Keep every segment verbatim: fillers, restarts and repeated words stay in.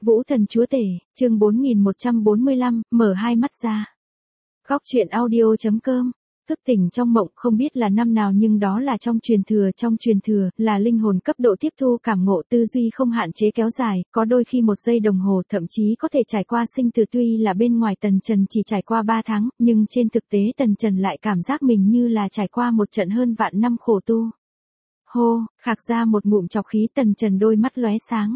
Vũ Thần Chúa Tể, chương bốn nghìn một trăm bốn mươi lăm, mở hai mắt ra. Góc truyện audio.com. Thức tỉnh trong mộng không biết là năm nào nhưng đó là trong truyền thừa, trong truyền thừa là linh hồn cấp độ tiếp thu cảm ngộ tư duy không hạn chế kéo dài, có đôi khi một giây đồng hồ thậm chí có thể trải qua sinh tử, tuy là bên ngoài Tần Trần chỉ trải qua ba tháng, nhưng trên thực tế Tần Trần lại cảm giác mình như là trải qua một trận hơn vạn năm khổ tu. Hô, khạc ra một ngụm trọc khí, Tần Trần đôi mắt lóe sáng.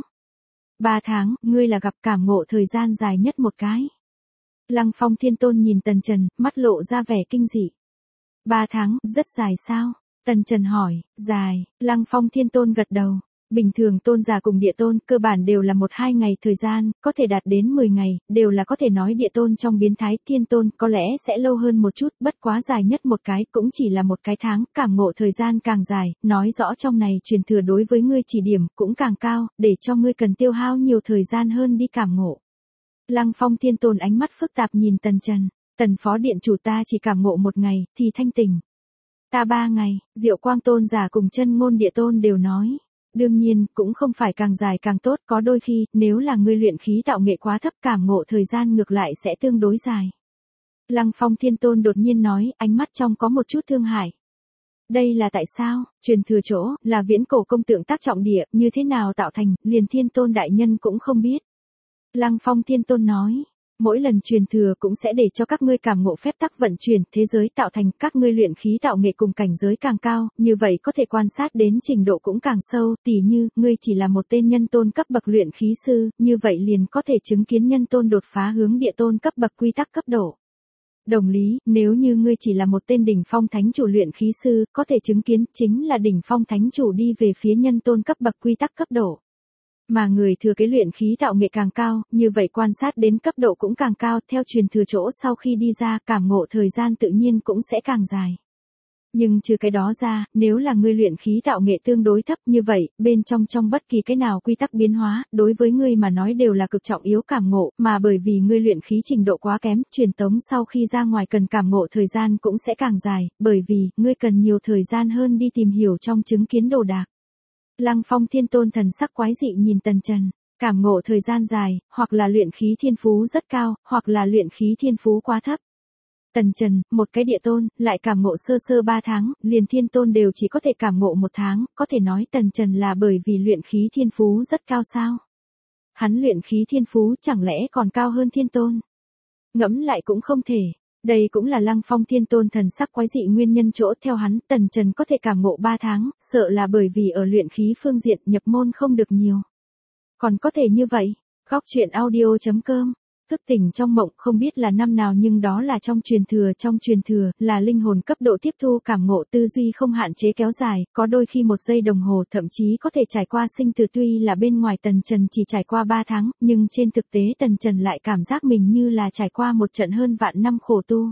Ba tháng, ngươi là gặp cảm ngộ thời gian dài nhất một cái. Lăng Phong Thiên Tôn nhìn Tần Trần, mắt lộ ra vẻ kinh dị. Ba tháng, rất dài sao? Tần Trần hỏi. Dài. Lăng Phong Thiên Tôn gật đầu. Bình thường tôn giả cùng địa tôn, cơ bản đều là một hai ngày thời gian, có thể đạt đến mười ngày, đều là có thể nói địa tôn trong biến thái, thiên tôn có lẽ sẽ lâu hơn một chút, bất quá dài nhất một cái, cũng chỉ là một cái tháng, cảm ngộ thời gian càng dài, nói rõ trong này truyền thừa đối với ngươi chỉ điểm, cũng càng cao, để cho ngươi cần tiêu hao nhiều thời gian hơn đi cảm ngộ. Lăng Phong Thiên Tôn ánh mắt phức tạp nhìn Tần Trần. Tần phó điện chủ, ta chỉ cảm ngộ một ngày, thì thanh tỉnh. Ta ba ngày, Diệu Quang Tôn giả cùng Chân Ngôn Địa Tôn đều nói. Đương nhiên, cũng không phải càng dài càng tốt, có đôi khi, nếu là ngươi luyện khí tạo nghệ quá thấp, cảm ngộ thời gian ngược lại sẽ tương đối dài. Lăng Phong Thiên Tôn đột nhiên nói, ánh mắt trong có một chút thương hại. Đây là tại sao? Truyền thừa chỗ, là viễn cổ công tượng tác trọng địa, như thế nào tạo thành, liền Thiên Tôn đại nhân cũng không biết. Lăng Phong Thiên Tôn nói. Mỗi lần truyền thừa cũng sẽ để cho các ngươi cảm ngộ phép tắc vận chuyển, thế giới tạo thành, các ngươi luyện khí tạo nghệ cùng cảnh giới càng cao, như vậy có thể quan sát đến trình độ cũng càng sâu, tỉ như, ngươi chỉ là một tên nhân tôn cấp bậc luyện khí sư, như vậy liền có thể chứng kiến nhân tôn đột phá hướng địa tôn cấp bậc quy tắc cấp độ. Đồng lý, nếu như ngươi chỉ là một tên đỉnh phong thánh chủ luyện khí sư, có thể chứng kiến chính là đỉnh phong thánh chủ đi về phía nhân tôn cấp bậc quy tắc cấp độ. Mà người thừa kế luyện khí tạo nghệ càng cao, như vậy quan sát đến cấp độ cũng càng cao, theo truyền thừa chỗ sau khi đi ra, cảm ngộ thời gian tự nhiên cũng sẽ càng dài. Nhưng trừ cái đó ra, nếu là ngươi luyện khí tạo nghệ tương đối thấp như vậy, bên trong trong bất kỳ cái nào quy tắc biến hóa, đối với ngươi mà nói đều là cực trọng yếu cảm ngộ, mà bởi vì ngươi luyện khí trình độ quá kém, truyền tống sau khi ra ngoài cần cảm ngộ thời gian cũng sẽ càng dài, bởi vì, ngươi cần nhiều thời gian hơn đi tìm hiểu trong chứng kiến đồ đạc. Lăng Phong Thiên Tôn thần sắc quái dị nhìn Tần Trần, cảm ngộ thời gian dài, hoặc là luyện khí thiên phú rất cao, hoặc là luyện khí thiên phú quá thấp. Tần Trần, một cái địa tôn, lại cảm ngộ sơ sơ ba tháng, liền thiên tôn đều chỉ có thể cảm ngộ một tháng, có thể nói Tần Trần là bởi vì luyện khí thiên phú rất cao sao? Hắn luyện khí thiên phú chẳng lẽ còn cao hơn thiên tôn? Ngẫm lại cũng không thể. Đây cũng là Lăng Phong Thiên Tôn thần sắc quái dị nguyên nhân chỗ, theo hắn, Tần Trần có thể cảm ngộ ba tháng, sợ là bởi vì ở luyện khí phương diện nhập môn không được nhiều. Còn có thể như vậy, góc truyện audio.com. Thức tỉnh trong mộng không biết là năm nào nhưng đó là trong truyền thừa, trong truyền thừa là linh hồn cấp độ tiếp thu cảm ngộ tư duy không hạn chế kéo dài, có đôi khi một giây đồng hồ thậm chí có thể trải qua sinh tử, tuy là bên ngoài Tần Trần chỉ trải qua ba tháng, nhưng trên thực tế Tần Trần lại cảm giác mình như là trải qua một trận hơn vạn năm khổ tu.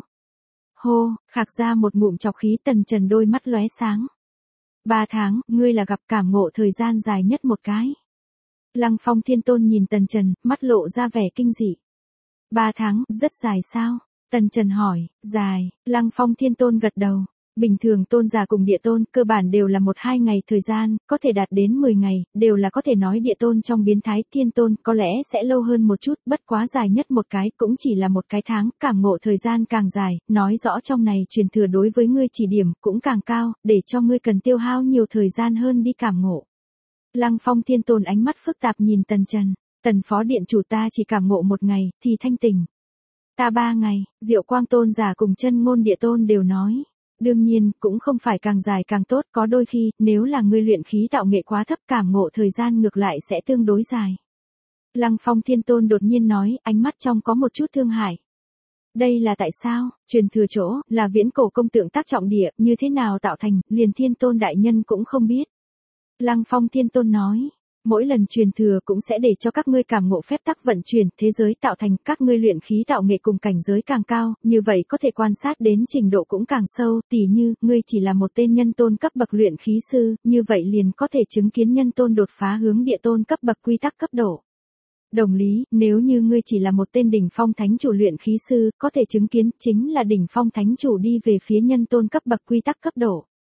Hô, khạc ra một ngụm trọc khí, Tần Trần đôi mắt lóe sáng. Ba tháng, ngươi là gặp cảm ngộ thời gian dài nhất một cái. Lăng Phong Thiên Tôn nhìn Tần Trần, mắt lộ ra vẻ kinh dị. Ba tháng, rất dài sao? Tần Trần hỏi. Dài. Lăng Phong Thiên Tôn gật đầu. Bình thường tôn giả cùng địa tôn, cơ bản đều là một hai ngày thời gian, có thể đạt đến mười ngày, đều là có thể nói địa tôn trong biến thái, thiên tôn có lẽ sẽ lâu hơn một chút, bất quá dài nhất một cái, cũng chỉ là một cái tháng, cảm ngộ thời gian càng dài, nói rõ trong này truyền thừa đối với ngươi chỉ điểm, cũng càng cao, để cho ngươi cần tiêu hao nhiều thời gian hơn đi cảm ngộ. Lăng Phong Thiên Tôn ánh mắt phức tạp nhìn Tần Trần. Tần phó điện chủ, ta chỉ cảm ngộ một ngày, thì thanh tỉnh. Ta ba ngày, Diệu Quang Tôn giả cùng Chân Ngôn Địa Tôn đều nói. Đương nhiên, cũng không phải càng dài càng tốt, có đôi khi, nếu là ngươi luyện khí tạo nghệ quá thấp, cảm ngộ thời gian ngược lại sẽ tương đối dài. Lăng Phong Thiên Tôn đột nhiên nói, ánh mắt trong có một chút thương hại. Đây là tại sao? Truyền thừa chỗ, là viễn cổ công tượng tác trọng địa, như thế nào tạo thành, liền Thiên Tôn đại nhân cũng không biết. Lăng Phong Thiên Tôn nói. Mỗi lần truyền thừa cũng sẽ để cho các ngươi cảm ngộ phép tắc vận chuyển, thế giới tạo thành, các ngươi luyện khí tạo nghệ cùng cảnh giới càng cao, như vậy có thể quan sát đến trình độ cũng càng sâu, tỉ như, ngươi chỉ là một tên nhân tôn cấp bậc luyện khí sư, như vậy liền có thể chứng kiến nhân tôn đột phá hướng địa tôn cấp bậc quy tắc cấp độ. Đồng lý, nếu như ngươi chỉ là một tên đỉnh phong thánh chủ luyện khí sư, có thể chứng kiến chính là đỉnh phong thánh chủ đi về phía nhân tôn cấp bậc quy tắc cấp độ.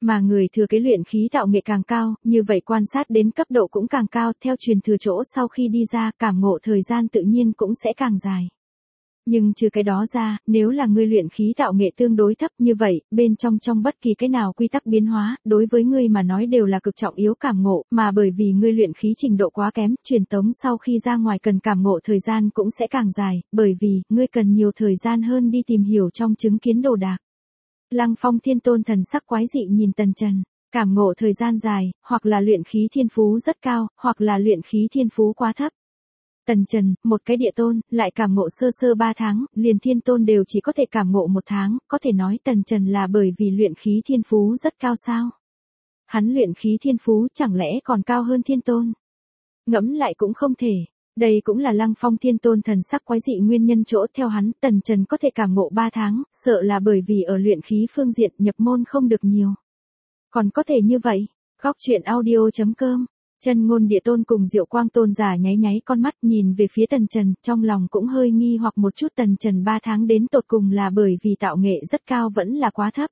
Mà người thừa kế luyện khí tạo nghệ càng cao, như vậy quan sát đến cấp độ cũng càng cao, theo truyền thừa chỗ sau khi đi ra, cảm ngộ thời gian tự nhiên cũng sẽ càng dài. Nhưng trừ cái đó ra, nếu là ngươi luyện khí tạo nghệ tương đối thấp như vậy, bên trong trong bất kỳ cái nào quy tắc biến hóa, đối với ngươi mà nói đều là cực trọng yếu cảm ngộ, mà bởi vì ngươi luyện khí trình độ quá kém, truyền tống sau khi ra ngoài cần cảm ngộ thời gian cũng sẽ càng dài, bởi vì, ngươi cần nhiều thời gian hơn đi tìm hiểu trong chứng kiến đồ đạc. Lăng Phong Thiên Tôn thần sắc quái dị nhìn Tần Trần, cảm ngộ thời gian dài, hoặc là luyện khí thiên phú rất cao, hoặc là luyện khí thiên phú quá thấp. Tần Trần, một cái địa tôn, lại cảm ngộ sơ sơ ba tháng, liền thiên tôn đều chỉ có thể cảm ngộ một tháng, có thể nói Tần Trần là bởi vì luyện khí thiên phú rất cao sao? Hắn luyện khí thiên phú chẳng lẽ còn cao hơn thiên tôn? Ngẫm lại cũng không thể. Đây cũng là Lăng Phong Thiên Tôn thần sắc quái dị nguyên nhân chỗ theo hắn, Tần Trần có thể cảm ngộ ba tháng, sợ là bởi vì ở luyện khí phương diện nhập môn không được nhiều. Còn có thể như vậy, góc truyện audio chấm com. Chân Ngôn Địa Tôn cùng Diệu Quang Tôn giả nháy nháy con mắt nhìn về phía Tần Trần, trong lòng cũng hơi nghi hoặc một chút Tần Trần ba tháng đến tột cùng là bởi vì tạo nghệ rất cao vẫn là quá thấp.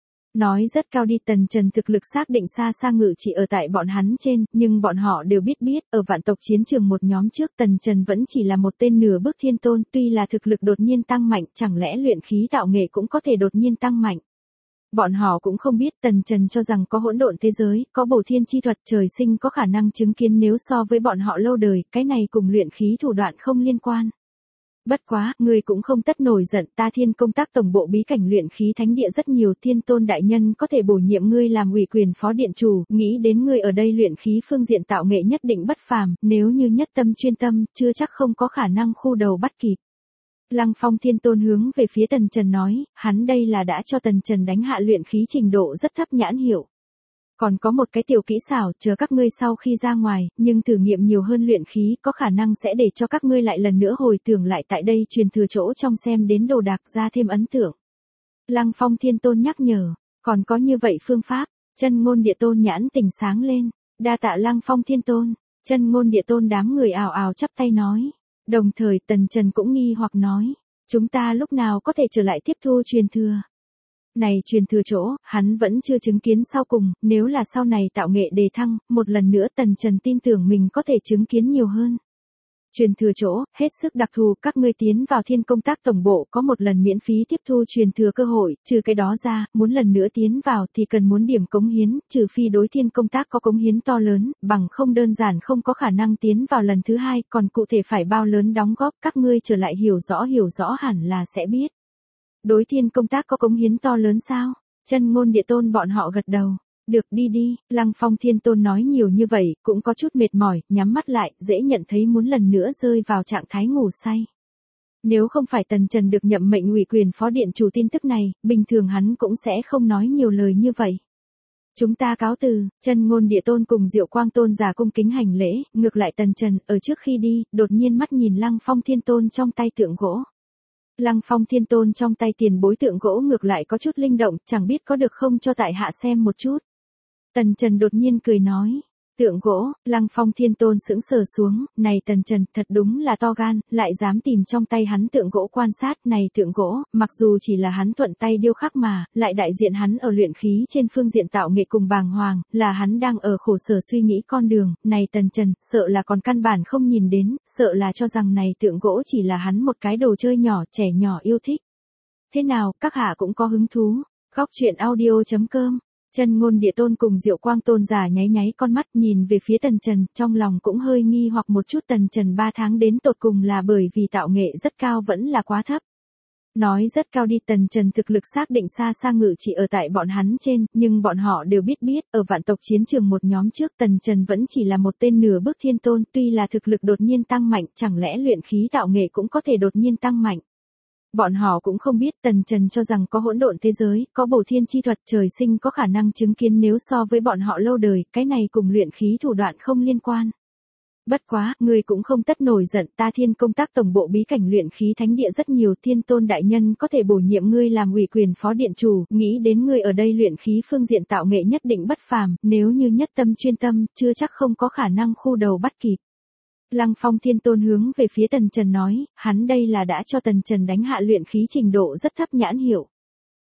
Nói rất cao đi, Tần Trần thực lực xác định xa xa ngự chỉ ở tại bọn hắn trên, nhưng bọn họ đều biết biết, ở vạn tộc chiến trường một nhóm trước Tần Trần vẫn chỉ là một tên nửa bước thiên tôn, tuy là thực lực đột nhiên tăng mạnh, chẳng lẽ luyện khí tạo nghệ cũng có thể đột nhiên tăng mạnh. Bọn họ cũng không biết Tần Trần cho rằng có hỗn độn thế giới, có bổ thiên chi thuật trời sinh có khả năng chứng kiến nếu so với bọn họ lâu đời, cái này cùng luyện khí thủ đoạn không liên quan. Bất quá, ngươi cũng không tất nổi giận, ta Thiên Công Tác tổng bộ bí cảnh luyện khí thánh địa rất nhiều, Thiên Tôn đại nhân có thể bổ nhiệm ngươi làm ủy quyền phó điện chủ, nghĩ đến ngươi ở đây luyện khí phương diện tạo nghệ nhất định bất phàm, nếu như nhất tâm chuyên tâm, chưa chắc không có khả năng khu đầu bắt kịp. Lăng Phong Thiên Tôn hướng về phía Tần Trần nói, hắn đây là đã cho Tần Trần đánh hạ luyện khí trình độ rất thấp nhãn hiệu. Còn có một cái tiểu kỹ xảo, chờ các ngươi sau khi ra ngoài, nhưng thử nghiệm nhiều hơn luyện khí, có khả năng sẽ để cho các ngươi lại lần nữa hồi tưởng lại tại đây truyền thừa chỗ trong xem đến đồ đạc ra thêm ấn tượng. Lăng Phong Thiên Tôn nhắc nhở, còn có như vậy phương pháp, Chân Ngôn Địa Tôn nhãn tỉnh sáng lên, đa tạ Lăng Phong Thiên Tôn, Chân Ngôn Địa Tôn đám người ào ào chắp tay nói. Đồng thời Tần Trần cũng nghi hoặc nói, chúng ta lúc nào có thể trở lại tiếp thu truyền thừa. Này truyền thừa chỗ, hắn vẫn chưa chứng kiến sau cùng, nếu là sau này tạo nghệ đề thăng, một lần nữa Tần Trần tin tưởng mình có thể chứng kiến nhiều hơn. Truyền thừa chỗ, hết sức đặc thù, các ngươi tiến vào Thiên Công Tác tổng bộ có một lần miễn phí tiếp thu truyền thừa cơ hội, trừ cái đó ra, muốn lần nữa tiến vào thì cần muốn điểm cống hiến, trừ phi đối Thiên Công Tác có cống hiến to lớn, bằng không đơn giản không có khả năng tiến vào lần thứ hai, còn cụ thể phải bao lớn đóng góp, các ngươi trở lại hiểu rõ hiểu rõ hẳn là sẽ biết. Đối Thiên Công Tác có cống hiến to lớn sao? Chân Ngôn Địa Tôn bọn họ gật đầu. Được đi đi, Lăng Phong Thiên Tôn nói nhiều như vậy, cũng có chút mệt mỏi, nhắm mắt lại, dễ nhận thấy muốn lần nữa rơi vào trạng thái ngủ say. Nếu không phải Tần Trần được nhậm mệnh ủy quyền phó điện chủ tin tức này, bình thường hắn cũng sẽ không nói nhiều lời như vậy. Chúng ta cáo từ, Chân Ngôn Địa Tôn cùng Diệu Quang Tôn giả cung kính hành lễ, ngược lại Tần Trần, ở trước khi đi, đột nhiên mắt nhìn Lăng Phong Thiên Tôn trong tay tượng gỗ. Lăng Phong Thiên Tôn trong tay tiền bối tượng gỗ ngược lại có chút linh động, chẳng biết có được không cho tại hạ xem một chút. Tần Trần đột nhiên cười nói, tượng gỗ, Lăng Phong Thiên Tôn sững sờ xuống, này Tần Trần thật đúng là to gan, lại dám tìm trong tay hắn tượng gỗ quan sát, này tượng gỗ, mặc dù chỉ là hắn thuận tay điêu khắc mà, lại đại diện hắn ở luyện khí trên phương diện tạo nghệ cùng bàng hoàng, là hắn đang ở khổ sở suy nghĩ con đường, này Tần Trần, sợ là còn căn bản không nhìn đến, sợ là cho rằng này tượng gỗ chỉ là hắn một cái đồ chơi nhỏ, trẻ nhỏ yêu thích. Thế nào, các hạ cũng có hứng thú, góc truyện audio chấm com. Chân Ngôn Địa Tôn cùng Diệu Quang Tôn giả nháy nháy con mắt nhìn về phía Tần Trần, trong lòng cũng hơi nghi hoặc một chút Tần Trần ba tháng đến tột cùng là bởi vì tạo nghệ rất cao vẫn là quá thấp. Nói rất cao đi, Tần Trần thực lực xác định xa xa ngự chỉ ở tại bọn hắn trên, nhưng bọn họ đều biết biết, ở vạn tộc chiến trường một nhóm trước Tần Trần vẫn chỉ là một tên nửa bước thiên tôn, tuy là thực lực đột nhiên tăng mạnh, chẳng lẽ luyện khí tạo nghệ cũng có thể đột nhiên tăng mạnh. Bọn họ cũng không biết Tần Trần cho rằng có hỗn độn thế giới, có bổ thiên chi thuật trời sinh có khả năng chứng kiến nếu so với bọn họ lâu đời, cái này cùng luyện khí thủ đoạn không liên quan. Bất quá, ngươi cũng không tất nổi giận, ta Thiên Công Tác tổng bộ bí cảnh luyện khí thánh địa rất nhiều, Thiên Tôn đại nhân có thể bổ nhiệm ngươi làm ủy quyền phó điện chủ, nghĩ đến ngươi ở đây luyện khí phương diện tạo nghệ nhất định bất phàm, nếu như nhất tâm chuyên tâm, chưa chắc không có khả năng khu đầu bắt kịp. Lăng Phong Thiên Tôn hướng về phía Tần Trần nói, hắn đây là đã cho Tần Trần đánh hạ luyện khí trình độ rất thấp nhãn hiệu.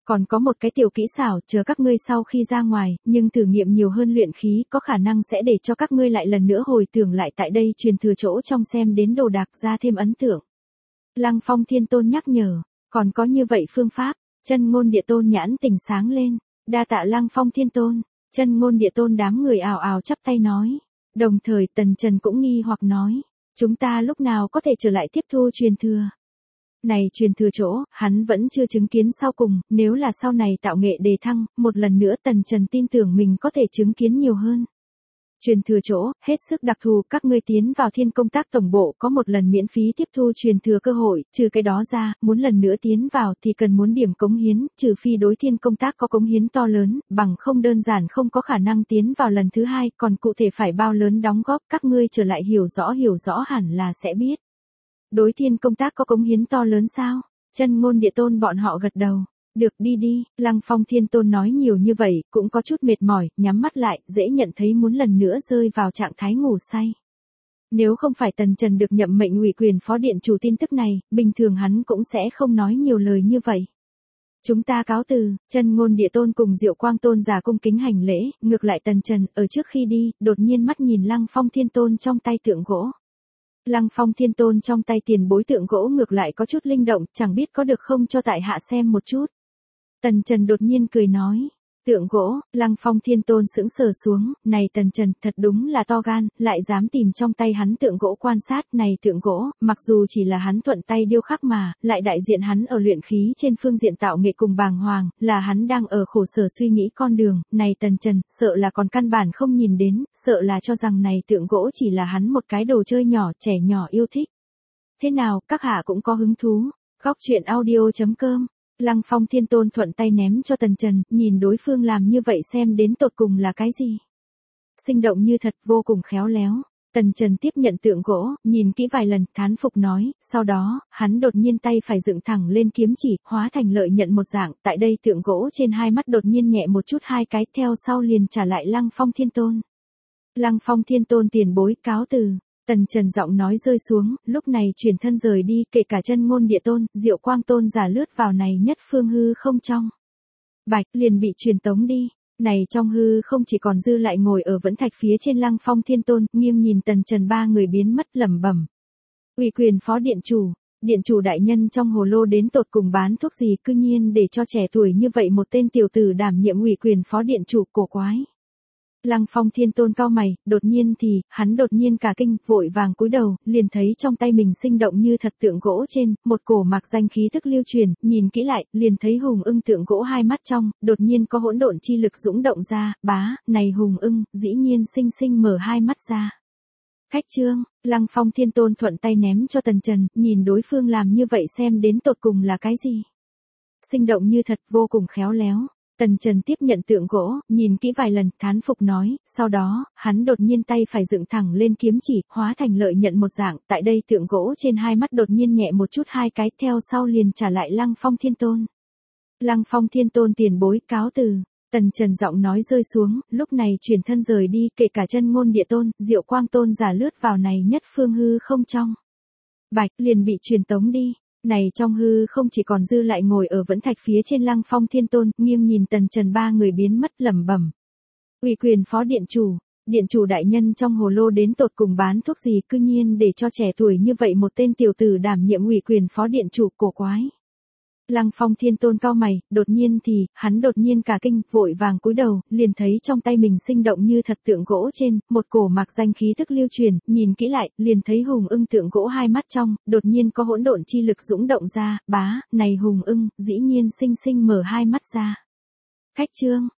Còn có một cái tiểu kỹ xảo, chờ các ngươi sau khi ra ngoài, nhưng thử nghiệm nhiều hơn luyện khí, có khả năng sẽ để cho các ngươi lại lần nữa hồi tưởng lại tại đây truyền thừa chỗ trong xem đến đồ đạc ra thêm ấn tượng. Lăng Phong Thiên Tôn nhắc nhở, còn có như vậy phương pháp, Chân Ngôn Địa Tôn nhãn tỉnh sáng lên, đa tạ Lăng Phong Thiên Tôn, Chân Ngôn Địa Tôn đám người ào ào chắp tay nói, đồng thời Tần Trần cũng nghi hoặc nói, chúng ta lúc nào có thể trở lại tiếp thu truyền thừa. Này truyền thừa chỗ, hắn vẫn chưa chứng kiến sau cùng, nếu là sau này tạo nghệ đề thăng, một lần nữa Tần Trần tin tưởng mình có thể chứng kiến nhiều hơn. Truyền thừa chỗ, hết sức đặc thù, các ngươi tiến vào Thiên Công Tác tổng bộ có một lần miễn phí tiếp thu truyền thừa cơ hội, trừ cái đó ra, muốn lần nữa tiến vào thì cần muốn điểm cống hiến, trừ phi đối Thiên Công Tác có cống hiến to lớn, bằng không đơn giản không có khả năng tiến vào lần thứ hai, còn cụ thể phải bao lớn đóng góp, các ngươi trở lại hiểu rõ hiểu rõ hẳn là sẽ biết. Đối Thiên Công Tác có cống hiến to lớn sao? Chân Ngôn Địa Tôn bọn họ gật đầu. Được đi đi, Lăng Phong Thiên Tôn nói nhiều như vậy, cũng có chút mệt mỏi, nhắm mắt lại, dễ nhận thấy muốn lần nữa rơi vào trạng thái ngủ say. Nếu không phải Tần Trần được nhậm mệnh ủy quyền phó điện chủ tin tức này, bình thường hắn cũng sẽ không nói nhiều lời như vậy. Chúng ta cáo từ, Chân Ngôn Địa Tôn cùng Diệu Quang Tôn giả cung kính hành lễ, ngược lại Tần Trần, ở trước khi đi, đột nhiên mắt nhìn Lăng Phong Thiên Tôn trong tay tượng gỗ. Lăng Phong Thiên Tôn trong tay tiền bối tượng gỗ ngược lại có chút linh động, chẳng biết có được không cho tại hạ xem một chút. Tần Trần đột nhiên cười nói, tượng gỗ, Lăng Phong Thiên Tôn sững sờ xuống, này Tần Trần thật đúng là to gan, lại dám tìm trong tay hắn tượng gỗ quan sát, này tượng gỗ, mặc dù chỉ là hắn thuận tay điêu khắc mà, lại đại diện hắn ở luyện khí trên phương diện tạo nghệ cùng bàng hoàng, là hắn đang ở khổ sở suy nghĩ con đường, này Tần Trần, sợ là còn căn bản không nhìn đến, sợ là cho rằng này tượng gỗ chỉ là hắn một cái đồ chơi nhỏ, trẻ nhỏ yêu thích. Thế nào, các hạ cũng có hứng thú, góc truyện audio chấm com. Lăng Phong Thiên Tôn thuận tay ném cho Tần Trần, nhìn đối phương làm như vậy xem đến tột cùng là cái gì. Sinh động như thật, vô cùng khéo léo. Tần Trần tiếp nhận tượng gỗ, nhìn kỹ vài lần, thán phục nói, sau đó, hắn đột nhiên tay phải dựng thẳng lên kiếm chỉ, hóa thành lợi nhận một dạng, tại đây tượng gỗ trên hai mắt đột nhiên nhẹ một chút hai cái, theo sau liền trả lại Lăng Phong Thiên Tôn. Lăng Phong Thiên Tôn tiền bối cáo từ. Tần Trần giọng nói rơi xuống, lúc này chuyển thân rời đi, kể cả Chân Ngôn Địa Tôn, Diệu Quang Tôn giả lướt vào này nhất phương hư không trong. Bạch liền bị truyền tống đi, này trong hư không chỉ còn dư lại ngồi ở vẫn thạch phía trên Lăng Phong Thiên Tôn, nghiêng nhìn Tần Trần ba người biến mất lẩm bẩm. Ủy quyền phó điện chủ, điện chủ đại nhân trong hồ lô đến tột cùng bán thuốc gì cư nhiên để cho trẻ tuổi như vậy một tên tiểu tử đảm nhiệm ủy quyền phó điện chủ, cổ quái. Lăng Phong Thiên Tôn cao mày, đột nhiên thì, hắn đột nhiên cả kinh, vội vàng cúi đầu, liền thấy trong tay mình sinh động như thật tượng gỗ trên, một cổ mạc danh khí thức lưu truyền, nhìn kỹ lại, liền thấy Hùng Ưng tượng gỗ hai mắt trong, đột nhiên có hỗn độn chi lực dũng động ra, bá, này Hùng Ưng, dĩ nhiên sinh sinh mở hai mắt ra. Khách trương, Lăng Phong Thiên Tôn thuận tay ném cho Tần Trần, nhìn đối phương làm như vậy xem đến tột cùng là cái gì. Sinh động như thật, vô cùng khéo léo. Tần Trần tiếp nhận tượng gỗ, nhìn kỹ vài lần, thán phục nói, sau đó, hắn đột nhiên tay phải dựng thẳng lên kiếm chỉ, hóa thành lợi nhận một dạng, tại đây tượng gỗ trên hai mắt đột nhiên nhẹ một chút hai cái, theo sau liền trả lại Lăng Phong Thiên Tôn. Lăng Phong Thiên Tôn tiền bối cáo từ. Tần Trần giọng nói rơi xuống, lúc này chuyển thân rời đi, kể cả Chân Ngôn Địa Tôn, Diệu Quang Tôn giả lướt vào này nhất phương hư không trong. Bạch liền bị truyền tống đi. Này trong hư không chỉ còn dư lại ngồi ở vẫn thạch phía trên Lăng Phong Thiên Tôn, nghiêng nhìn Tần Trần ba người biến mất lẩm bẩm. Ủy quyền phó điện chủ, điện chủ đại nhân trong hồ lô đến tột cùng bán thuốc gì cư nhiên để cho trẻ tuổi như vậy một tên tiểu tử đảm nhiệm ủy quyền phó điện chủ, cổ quái. Lăng Phong Thiên Tôn cao mày, đột nhiên thì, hắn đột nhiên cả kinh, vội vàng cúi đầu, liền thấy trong tay mình sinh động như thật tượng gỗ trên, một cổ mạc danh khí thức lưu truyền, nhìn kỹ lại, liền thấy Hùng Ưng tượng gỗ hai mắt trong, đột nhiên có hỗn độn chi lực dũng động ra, bá, này Hùng Ưng, dĩ nhiên sinh sinh mở hai mắt ra. Khách trương,